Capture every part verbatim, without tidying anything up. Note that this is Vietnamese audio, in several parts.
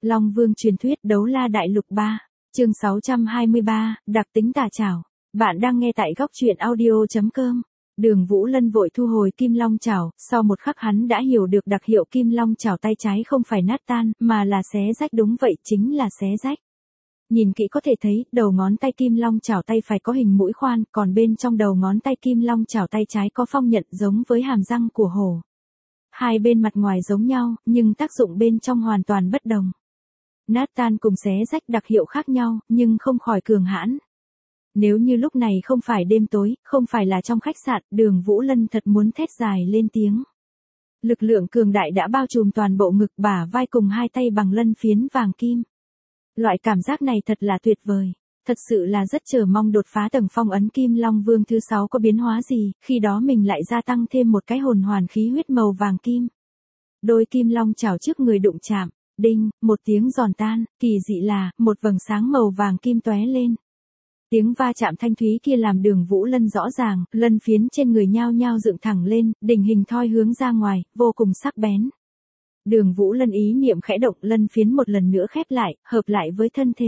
Long Vương truyền thuyết đấu la đại lục ba, chương sáu trăm hai mươi ba, đặc tính tà chảo. Bạn đang nghe tại góc truyện audio chấm com. Đường Vũ Lân vội thu hồi kim long chảo, sau một khắc hắn đã hiểu được đặc hiệu kim long chảo tay trái không phải nát tan, mà là xé rách, đúng vậy, chính là xé rách. Nhìn kỹ có thể thấy, đầu ngón tay kim long chảo tay phải có hình mũi khoan, còn bên trong đầu ngón tay kim long chảo tay trái có phong nhận giống với hàm răng của hổ. Hai bên mặt ngoài giống nhau, nhưng tác dụng bên trong hoàn toàn bất đồng. Nát tan cùng xé rách đặc hiệu khác nhau, nhưng không khỏi cường hãn. Nếu như lúc này không phải đêm tối, không phải là trong khách sạn, Đường Vũ Lân thật muốn thét dài lên tiếng. Lực lượng cường đại đã bao trùm toàn bộ ngực, bả vai cùng hai tay bằng lân phiến vàng kim. Loại cảm giác này thật là tuyệt vời. Thật sự là rất chờ mong đột phá tầng phong ấn Kim Long Vương thứ sáu có biến hóa gì, khi đó mình lại gia tăng thêm một cái hồn hoàn khí huyết màu vàng kim. Đôi kim long chảo trước người đụng chạm, đinh, một tiếng giòn tan, kỳ dị là, một vầng sáng màu vàng kim tóe lên. Tiếng va chạm thanh thúy kia làm Đường Vũ Lân rõ ràng, lân phiến trên người nhao nhao dựng thẳng lên, đỉnh hình thoi hướng ra ngoài, vô cùng sắc bén. Đường Vũ Lân ý niệm khẽ động, lân phiến một lần nữa khép lại, hợp lại với thân thể.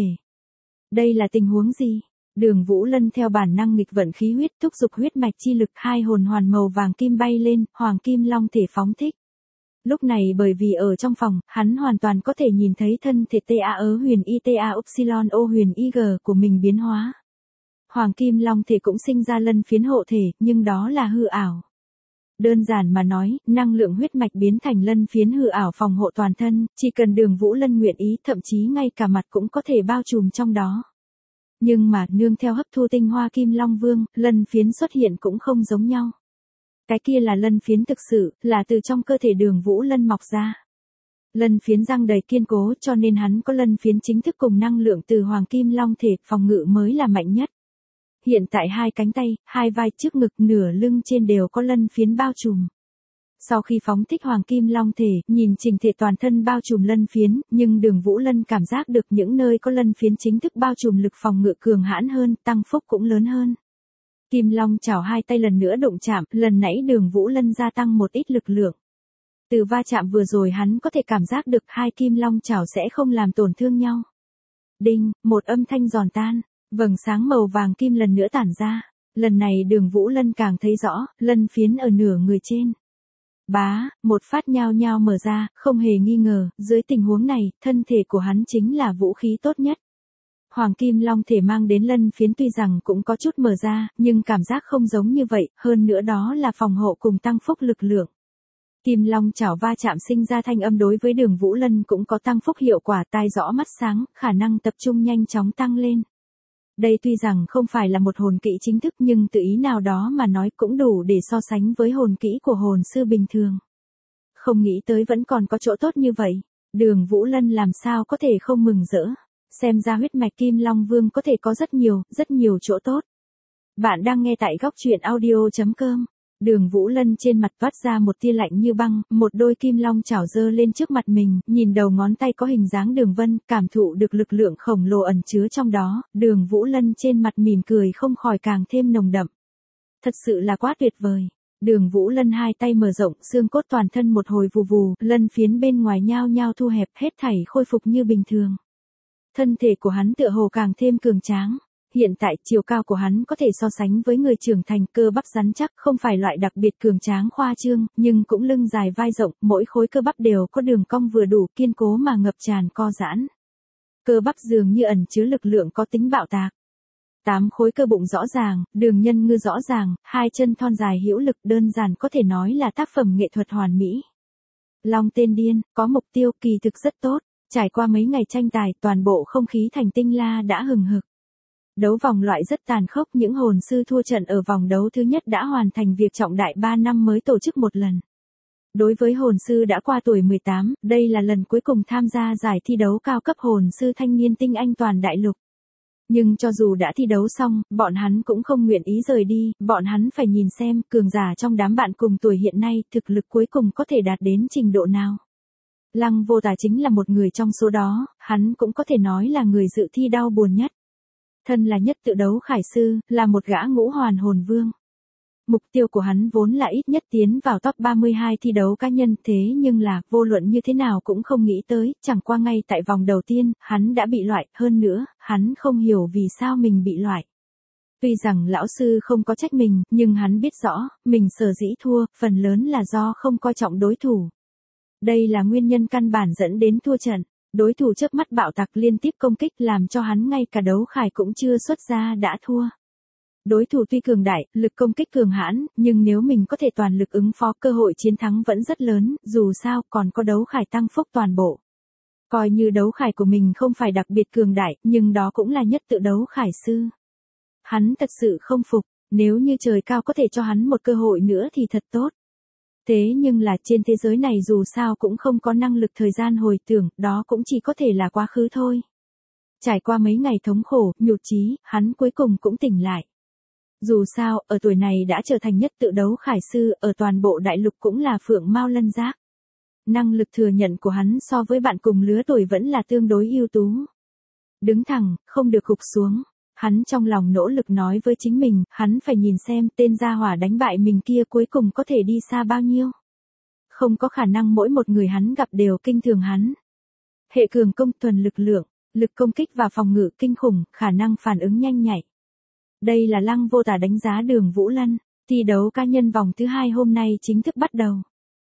Đây là tình huống gì? Đường Vũ Lân theo bản năng nghịch vận khí huyết, thúc giục huyết mạch chi lực, hai hồn hoàn màu vàng kim bay lên, hoàng kim long thể phóng thích. Lúc này bởi vì ở trong phòng, hắn hoàn toàn có thể nhìn thấy thân thể ta ớ huyền i ta upsilon o huyền ig của mình biến hóa. Hoàng kim long thể cũng sinh ra lân phiến hộ thể, nhưng đó là hư ảo. Đơn giản mà nói, năng lượng huyết mạch biến thành lân phiến hư ảo phòng hộ toàn thân, chỉ cần Đường Vũ Lân nguyện ý, thậm chí ngay cả mặt cũng có thể bao trùm trong đó. Nhưng mà, nương theo hấp thu tinh hoa Kim Long Vương, lân phiến xuất hiện cũng không giống nhau. Cái kia là lân phiến thực sự, là từ trong cơ thể Đường Vũ Lân mọc ra. Lân phiến răng đầy kiên cố, cho nên hắn có lân phiến chính thức cùng năng lượng từ Hoàng Kim Long thể, phòng ngự mới là mạnh nhất. Hiện tại hai cánh tay, hai vai, trước ngực, nửa lưng trên đều có lân phiến bao trùm. Sau khi phóng thích Hoàng Kim Long thể, nhìn chỉnh thể toàn thân bao trùm lân phiến, nhưng Đường Vũ Lân cảm giác được những nơi có lân phiến chính thức bao trùm lực phòng ngự cường hãn hơn, tăng phúc cũng lớn hơn. Kim Long chảo hai tay lần nữa đụng chạm, lần nãy Đường Vũ Lân gia tăng một ít lực lượng. Từ va chạm vừa rồi hắn có thể cảm giác được hai Kim Long chảo sẽ không làm tổn thương nhau. Đinh, một âm thanh giòn tan. Vầng sáng màu vàng kim lần nữa tản ra, lần này Đường Vũ Lân càng thấy rõ, lân phiến ở nửa người trên. Bá, một phát nhao nhao mở ra, không hề nghi ngờ, dưới tình huống này, thân thể của hắn chính là vũ khí tốt nhất. Hoàng Kim Long thể mang đến lân phiến tuy rằng cũng có chút mở ra, nhưng cảm giác không giống như vậy, hơn nữa đó là phòng hộ cùng tăng phúc lực lượng. Kim Long chảo va chạm sinh ra thanh âm đối với Đường Vũ Lân cũng có tăng phúc hiệu quả, tai rõ mắt sáng, khả năng tập trung nhanh chóng tăng lên. Đây tuy rằng không phải là một hồn kỹ chính thức nhưng tự ý nào đó mà nói cũng đủ để so sánh với hồn kỹ của hồn sư bình thường. Không nghĩ tới vẫn còn có chỗ tốt như vậy. Đường Vũ Lân làm sao có thể không mừng rỡ. Xem ra huyết mạch Kim Long Vương có thể có rất nhiều, rất nhiều chỗ tốt. Bạn đang nghe tại góc truyện audio chấm com. Đường Vũ Lân trên mặt toát ra một tia lạnh như băng, một đôi kim long chảo giơ lên trước mặt mình, nhìn đầu ngón tay có hình dáng đường vân, cảm thụ được lực lượng khổng lồ ẩn chứa trong đó, Đường Vũ Lân trên mặt mỉm cười không khỏi càng thêm nồng đậm. Thật sự là quá tuyệt vời. Đường Vũ Lân hai tay mở rộng, xương cốt toàn thân một hồi vù vù, lân phiến bên ngoài nhao nhao thu hẹp, hết thảy khôi phục như bình thường. Thân thể của hắn tựa hồ càng thêm cường tráng. Hiện tại, chiều cao của hắn có thể so sánh với người trưởng thành, cơ bắp rắn chắc, không phải loại đặc biệt cường tráng khoa trương, nhưng cũng lưng dài vai rộng, mỗi khối cơ bắp đều có đường cong vừa đủ kiên cố mà ngập tràn co giãn. Cơ bắp dường như ẩn chứa lực lượng có tính bạo tạc. Tám khối cơ bụng rõ ràng, đường nhân ngư rõ ràng, hai chân thon dài hữu lực, đơn giản có thể nói là tác phẩm nghệ thuật hoàn mỹ. Long tên điên, có mục tiêu kỳ thực rất tốt, trải qua mấy ngày tranh tài, toàn bộ không khí thành tinh la đã hừng hực. Đấu vòng loại rất tàn khốc, những hồn sư thua trận ở vòng đấu thứ nhất đã hoàn thành việc trọng đại ba năm mới tổ chức một lần. Đối với hồn sư đã qua tuổi mười tám, đây là lần cuối cùng tham gia giải thi đấu cao cấp hồn sư thanh niên tinh anh toàn đại lục. Nhưng cho dù đã thi đấu xong, bọn hắn cũng không nguyện ý rời đi, bọn hắn phải nhìn xem cường giả trong đám bạn cùng tuổi hiện nay thực lực cuối cùng có thể đạt đến trình độ nào. Lăng Vô Tà chính là một người trong số đó, hắn cũng có thể nói là người dự thi đau buồn nhất. Thân là nhất tự đấu khải sư, là một gã ngũ hoàn hồn vương. Mục tiêu của hắn vốn là ít nhất tiến vào top ba mươi hai thi đấu cá nhân, thế nhưng là, vô luận như thế nào cũng không nghĩ tới, chẳng qua ngay tại vòng đầu tiên, hắn đã bị loại, hơn nữa, hắn không hiểu vì sao mình bị loại. Tuy rằng lão sư không có trách mình, nhưng hắn biết rõ, mình sở dĩ thua, phần lớn là do không coi trọng đối thủ. Đây là nguyên nhân căn bản dẫn đến thua trận. Đối thủ chớp mắt bạo tạc liên tiếp công kích làm cho hắn ngay cả đấu khải cũng chưa xuất ra đã thua. Đối thủ tuy cường đại, lực công kích cường hãn, nhưng nếu mình có thể toàn lực ứng phó, cơ hội chiến thắng vẫn rất lớn, dù sao còn có đấu khải tăng phúc toàn bộ. Coi như đấu khải của mình không phải đặc biệt cường đại, nhưng đó cũng là nhất tự đấu khải sư. Hắn thật sự không phục, nếu như trời cao có thể cho hắn một cơ hội nữa thì thật tốt. Thế nhưng là trên thế giới này dù sao cũng không có năng lực thời gian hồi tưởng, đó cũng chỉ có thể là quá khứ thôi. Trải qua mấy ngày thống khổ, nhụt chí, hắn cuối cùng cũng tỉnh lại. Dù sao, ở tuổi này đã trở thành nhất tự đấu khải sư, ở toàn bộ đại lục cũng là phượng mao lân giác. Năng lực thừa nhận của hắn so với bạn cùng lứa tuổi vẫn là tương đối ưu tú. Đứng thẳng, không được gục xuống. Hắn trong lòng nỗ lực nói với chính mình, hắn phải nhìn xem tên gia hỏa đánh bại mình kia cuối cùng có thể đi xa bao nhiêu. Không có khả năng mỗi một người hắn gặp đều kinh thường hắn. Hệ cường công thuần lực lượng, lực công kích và phòng ngự kinh khủng, khả năng phản ứng nhanh nhạy. Đây là Lăng Vô Tà đánh giá Đường Vũ Lân. Thi đấu cá nhân vòng thứ hai hôm nay chính thức bắt đầu.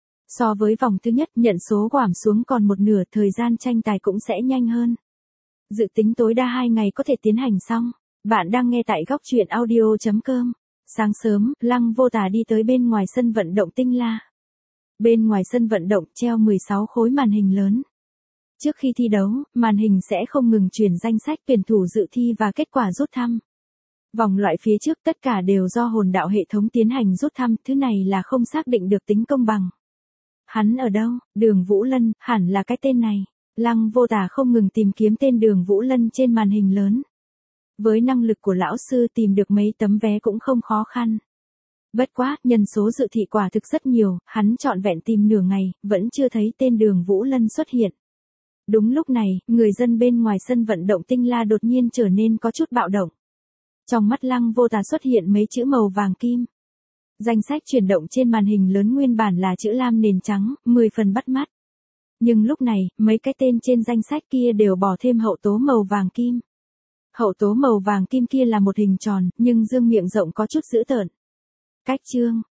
So với vòng thứ nhất, nhận số giảm xuống còn một nửa, thời gian tranh tài cũng sẽ nhanh hơn. Dự tính tối đa hai ngày có thể tiến hành xong. Bạn đang nghe tại góc truyện audio chấm com. Sáng sớm, Lăng Vô Tà đi tới bên ngoài sân vận động Tinh La. Bên ngoài sân vận động treo mười sáu khối màn hình lớn. Trước khi thi đấu, màn hình sẽ không ngừng truyền danh sách tuyển thủ dự thi và kết quả rút thăm. Vòng loại phía trước tất cả đều do hồn đạo hệ thống tiến hành rút thăm, thứ này là không xác định được tính công bằng. Hắn ở đâu? Đường Vũ Lân, hẳn là cái tên này. Lăng Vô Tà không ngừng tìm kiếm tên Đường Vũ Lân trên màn hình lớn. Với năng lực của lão sư tìm được mấy tấm vé cũng không khó khăn. Bất quá, nhân số dự thị quả thực rất nhiều, hắn trọn vẹn tìm nửa ngày, vẫn chưa thấy tên Đường Vũ Lân xuất hiện. Đúng lúc này, người dân bên ngoài sân vận động Tinh La đột nhiên trở nên có chút bạo động. Trong mắt Lăng Vô Tà xuất hiện mấy chữ màu vàng kim. Danh sách chuyển động trên màn hình lớn nguyên bản là chữ lam nền trắng, mười phần bắt mắt. Nhưng lúc này, mấy cái tên trên danh sách kia đều bỏ thêm hậu tố màu vàng kim. Hậu tố màu vàng kim kia là một hình tròn, nhưng dương miệng rộng có chút dữ tợn. Cách chương,